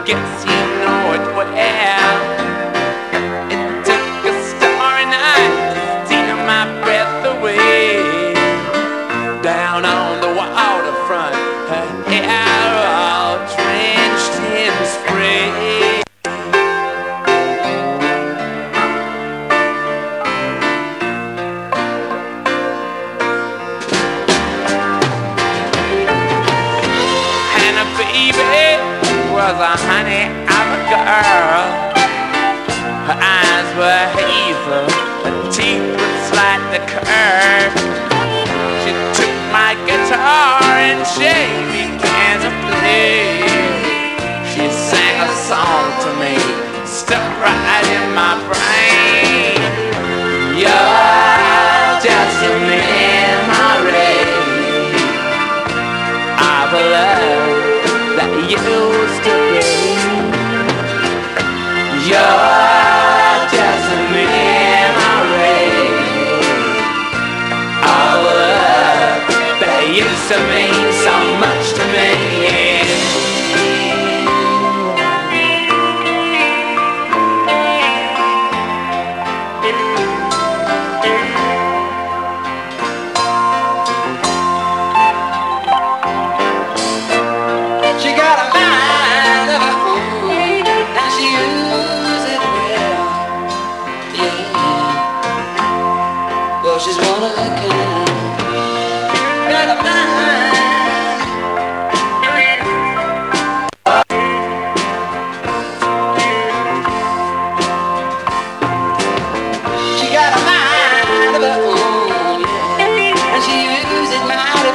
guess you know it well. It took a starry night to steal my breath away. Down on the waterfront, her hair all drenched in spray. Baby was a honey of a girl. Her eyes were hazel, her teeth were slightly curved. She took my guitar and she began to play. She sang a song to me, stuck right in my brain. You're just a memory of a love that used to be. You're just a memory of love that used to mean so much to me. She's one of a kind. Got a mind. She got a mind of her own, yeah, and she uses it mighty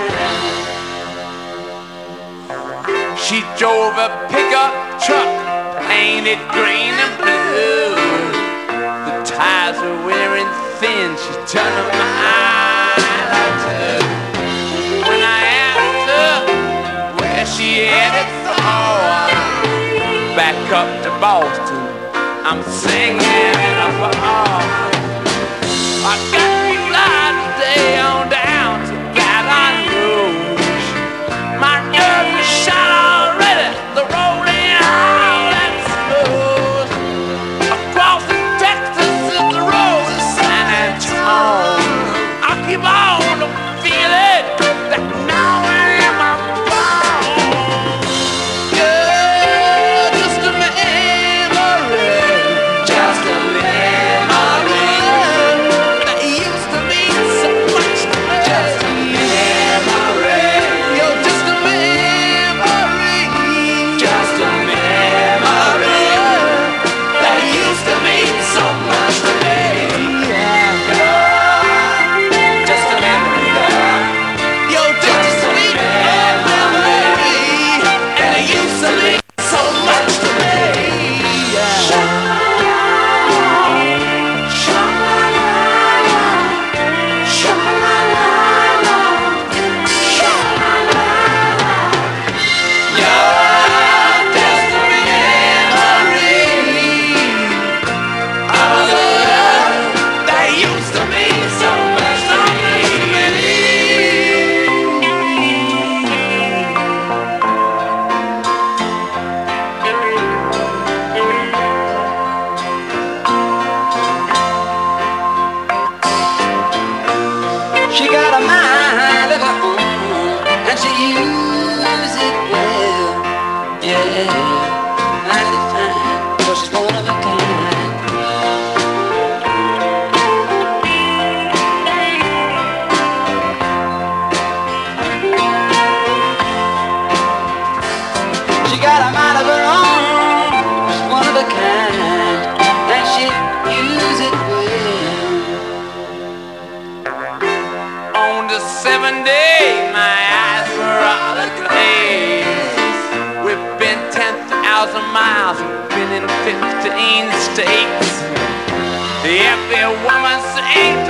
fine. She drove a pickup truck, painted green and blue. The tires were wearing thin, she turned her mind to. When I asked her where she headed for, back up to Boston, I'm singing in a bar. I got to fly today on down to Baton Rouge. My nerves are shot already, the road ain't all that smooth. Across the Texas is the road to San Antonio. I keep on to feel it that now in my bones. Yeah, just a memory, just a memory that used to mean so much to me. Just a memory, you're just a memory, just a memory that used to mean so much to me. Just a memory, girl. You're just a memory, and it used to mean so much to me. She got a mind of her own, and she uses it well. Yeah, mighty fine, 'cause she's one of a kind. She got a mind of her own, she's one of a kind, and she uses it well. On the 7th day, my eyes were all aglaze. We've been 10,000 miles, we've been in 15 states. Every woman sings